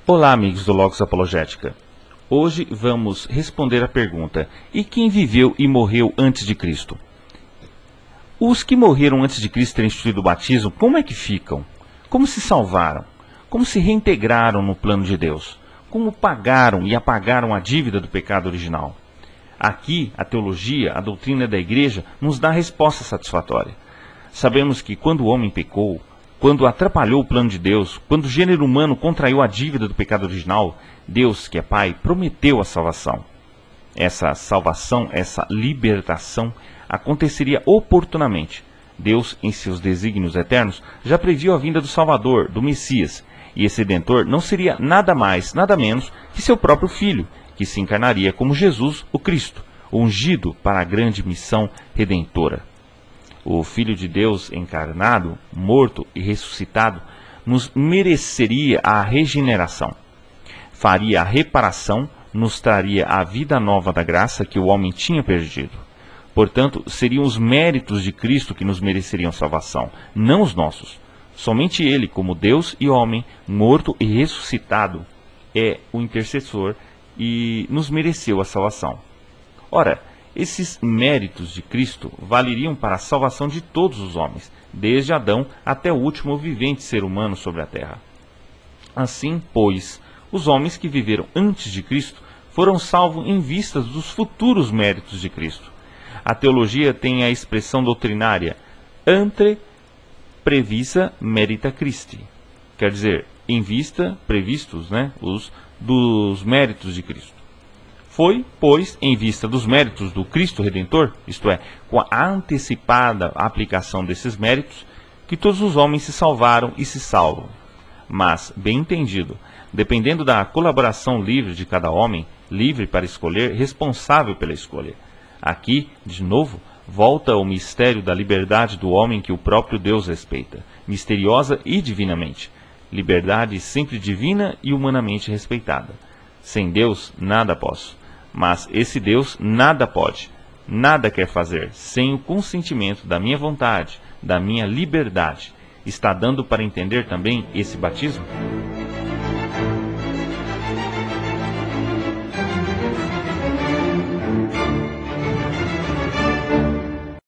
Olá, amigos do Logos Apologética. Hoje vamos responder a pergunta: e quem viveu e morreu antes de Cristo? Os que morreram antes de Cristo terem instituído o batismo, como é que ficam? Como se salvaram? Como se reintegraram no plano de Deus? Como pagaram e apagaram a dívida do pecado original? Aqui, a teologia, a doutrina da igreja, nos dá a resposta satisfatória. Sabemos que quando o homem pecou, quando atrapalhou o plano de Deus, quando o gênero humano contraiu a dívida do pecado original, Deus, que é Pai, prometeu a salvação. Essa salvação, essa libertação, aconteceria oportunamente. Deus, em seus desígnios eternos, já previu a vinda do Salvador, do Messias, e esse Redentor não seria nada mais, nada menos que seu próprio Filho, que se encarnaria como Jesus, o Cristo, ungido para a grande missão redentora. O Filho de Deus encarnado, morto e ressuscitado, nos mereceria a regeneração. Faria a reparação, nos traria a vida nova da graça que o homem tinha perdido. Portanto, seriam os méritos de Cristo que nos mereceriam salvação, não os nossos. Somente Ele, como Deus e homem, morto e ressuscitado, é o intercessor e nos mereceu a salvação. Ora, esses méritos de Cristo valeriam para a salvação de todos os homens, desde Adão até o último vivente ser humano sobre a terra. Assim, pois, os homens que viveram antes de Cristo foram salvos em vistas dos futuros méritos de Cristo. A teologia tem a expressão doutrinária ante previsa merita Christi, quer dizer, em vista, previstos, dos méritos de Cristo. Foi, pois, em vista dos méritos do Cristo Redentor, isto é, com a antecipada aplicação desses méritos, que todos os homens se salvaram e se salvam. Mas, bem entendido, dependendo da colaboração livre de cada homem, livre para escolher, responsável pela escolha. Aqui, de novo, volta o mistério da liberdade do homem que o próprio Deus respeita, misteriosa e divinamente. Liberdade sempre divina e humanamente respeitada. Sem Deus, nada posso. Mas esse Deus nada pode, nada quer fazer, sem o consentimento da minha vontade, da minha liberdade. Está dando para entender também esse batismo?